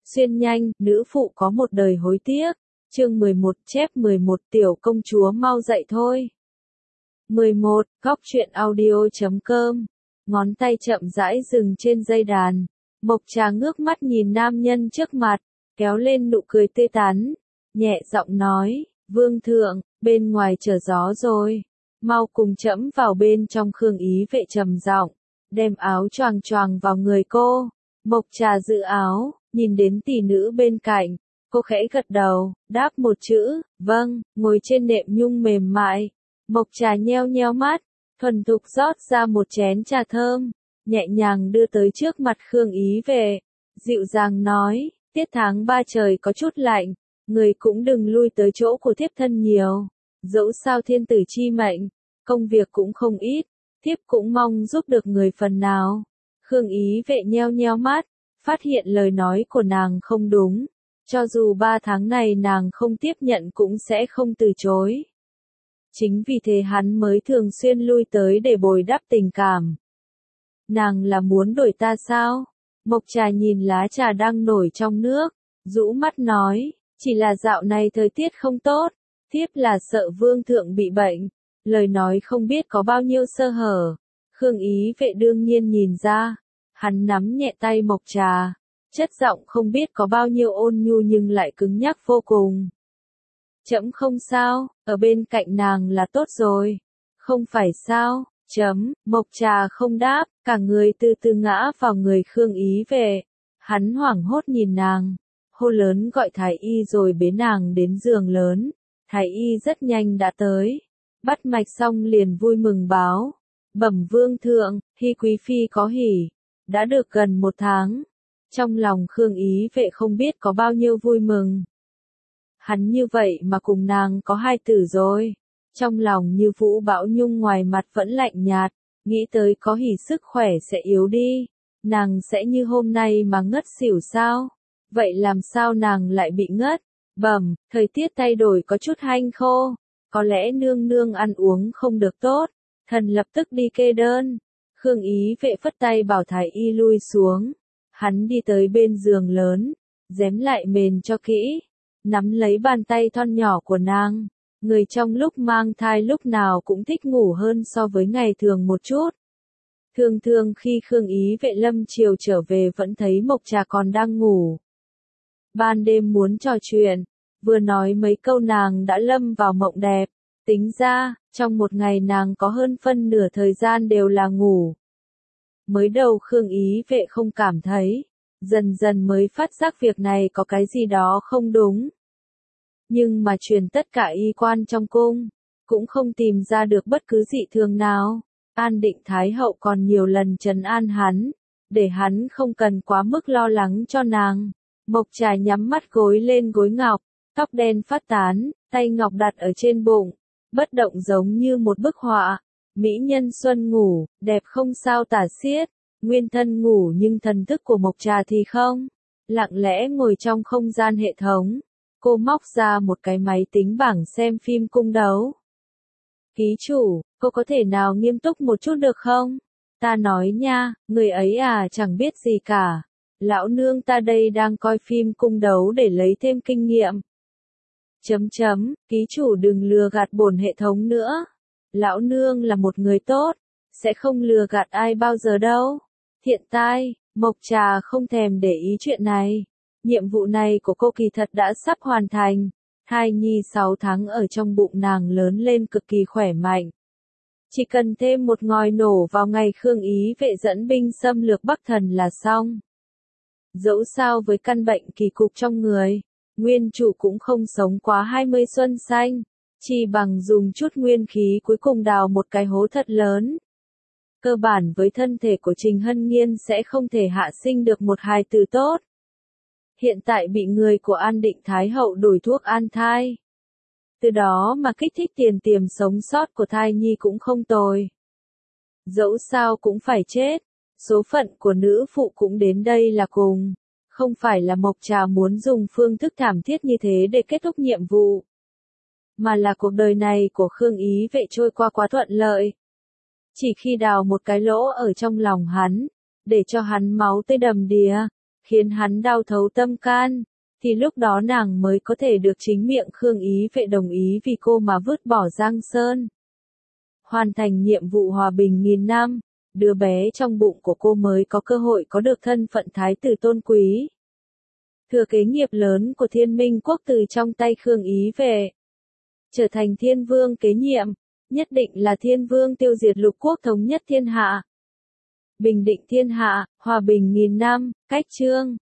Xuyên nhanh, nữ phụ có một đời hối tiếc. Chương 11 chép 11 tiểu công chúa mau dậy thôi. 11. Góc truyện audio.com. Ngón tay chậm rãi dừng trên dây đàn. Mộc Trà ngước mắt nhìn nam nhân trước mặt, kéo lên nụ cười tươi tắn, nhẹ giọng nói, vương thượng, bên ngoài trở gió rồi. Mau cùng trẫm vào bên trong. Khương Ý Vệ trầm giọng, đem áo choàng choàng vào người cô. Mộc Trà giữ áo, nhìn đến tỷ nữ bên cạnh. Cô khẽ gật đầu, đáp một chữ, vâng, ngồi trên nệm nhung mềm mại. Mộc Trà nheo nheo mắt, thuần thục rót ra một chén trà thơm, nhẹ nhàng đưa tới trước mặt Khương Ý Vệ, dịu dàng nói, tiết tháng 3 trời có chút lạnh, người cũng đừng lui tới chỗ của thiếp thân nhiều, dẫu sao thiên tử chi mệnh, công việc cũng không ít, thiếp cũng mong giúp được người phần nào. Khương Ý Vệ nheo nheo mắt, phát hiện lời nói của nàng không đúng. Cho dù 3 tháng này nàng không tiếp nhận cũng sẽ không từ chối. Chính vì thế hắn mới thường xuyên lui tới để bồi đắp tình cảm. Nàng là muốn đổi ta sao? Mộc Trà nhìn lá trà đang nổi trong nước, rũ mắt nói, chỉ là dạo này thời tiết không tốt, thiếp là sợ vương thượng bị bệnh, lời nói không biết có bao nhiêu sơ hở. Khương Ý Vệ đương nhiên nhìn ra, hắn nắm nhẹ tay Mộc Trà. Chất giọng không biết có bao nhiêu ôn nhu nhưng lại cứng nhắc vô cùng. Trẫm không sao, ở bên cạnh nàng là tốt rồi. Không phải sao, Mộc Trà không đáp, cả người từ từ ngã vào người Khương Ý Vệ. Hắn hoảng hốt nhìn nàng, hô lớn gọi thái y rồi bế nàng đến giường lớn. Thái y rất nhanh đã tới, bắt mạch xong liền vui mừng báo. Bẩm vương thượng, Hy quý phi có hỉ, đã được gần 1 tháng. Trong lòng Khương Ý Vệ không biết có bao nhiêu vui mừng. Hắn như vậy mà cùng nàng có 2 tử rồi. Trong lòng như vũ bão nhung, ngoài mặt vẫn lạnh nhạt, nghĩ tới có hỉ sức khỏe sẽ yếu đi. Nàng sẽ như hôm nay mà ngất xỉu sao? Vậy làm sao nàng lại bị ngất? Bẩm, thời tiết thay đổi có chút hanh khô. Có lẽ nương nương ăn uống không được tốt. Thần lập tức đi kê đơn. Khương Ý Vệ phất tay bảo thái y lui xuống. Hắn đi tới bên giường lớn, dém lại mền cho kỹ, nắm lấy bàn tay thon nhỏ của nàng. Người trong lúc mang thai lúc nào cũng thích ngủ hơn so với ngày thường một chút. Thường thường khi Khương Ý Vệ lâm chiều trở về vẫn thấy Mộc Trà còn đang ngủ. Ban đêm muốn trò chuyện, vừa nói mấy câu nàng đã lâm vào mộng đẹp. Tính ra, trong một ngày nàng có hơn phân nửa thời gian đều là ngủ. Mới đầu Khương Ý Vệ không cảm thấy, dần dần mới phát giác việc này có cái gì đó không đúng. Nhưng mà truyền tất cả y quan trong cung, cũng không tìm ra được bất cứ dị thường nào. An Định Thái Hậu còn nhiều lần trấn an hắn, để hắn không cần quá mức lo lắng cho nàng. Mộc Trà nhắm mắt gối lên gối ngọc, tóc đen phát tán, tay ngọc đặt ở trên bụng, bất động giống như một bức họa. Mỹ nhân xuân ngủ, đẹp không sao tả xiết, nguyên thân ngủ nhưng thần thức của Mộc Trà thì không. Lặng lẽ ngồi trong không gian hệ thống, cô móc ra một cái máy tính bảng xem phim cung đấu. Ký chủ, cô có thể nào nghiêm túc một chút được không? Ta nói nha, người ấy à chẳng biết gì cả. Lão nương ta đây đang coi phim cung đấu để lấy thêm kinh nghiệm. Ký chủ đừng lừa gạt bổn hệ thống nữa. Lão nương là một người tốt, sẽ không lừa gạt ai bao giờ đâu. Hiện tại, Mộc Trà không thèm để ý chuyện này. Nhiệm vụ này của cô kỳ thật đã sắp hoàn thành. Thai nhi 6 tháng ở trong bụng nàng lớn lên cực kỳ khỏe mạnh. Chỉ cần thêm một ngòi nổ vào ngày Khương Ý Vệ dẫn binh xâm lược Bắc Thần là xong. Dẫu sao với căn bệnh kỳ cục trong người, nguyên chủ cũng không sống quá 20 xuân xanh. Chỉ bằng dùng chút nguyên khí cuối cùng đào một cái hố thật lớn. Cơ bản với thân thể của Trình Hân Nghiên sẽ không thể hạ sinh được một hài tử tốt. Hiện tại bị người của An Định Thái Hậu đổi thuốc an thai. Từ đó mà kích thích tiền tiềm sống sót của thai nhi cũng không tồi. Dẫu sao cũng phải chết, số phận của nữ phụ cũng đến đây là cùng. Không phải là Mộc Trà muốn dùng phương thức thảm thiết như thế để kết thúc nhiệm vụ. Mà là cuộc đời này của Khương Ý Vệ trôi qua quá thuận lợi. Chỉ khi đào một cái lỗ ở trong lòng hắn, để cho hắn máu tươi đầm đìa, khiến hắn đau thấu tâm can, thì lúc đó nàng mới có thể được chính miệng Khương Ý Vệ đồng ý vì cô mà vứt bỏ Giang Sơn. Hoàn thành nhiệm vụ hòa bình nghìn năm, đứa bé trong bụng của cô mới có cơ hội có được thân phận thái tử tôn quý. Thừa kế nghiệp lớn của Thiên Minh quốc từ trong tay Khương Ý Vệ. Trở thành Thiên Vương kế nhiệm, nhất định là Thiên Vương tiêu diệt lục quốc thống nhất thiên hạ. Bình định thiên hạ, hòa bình nghìn năm, cách chương.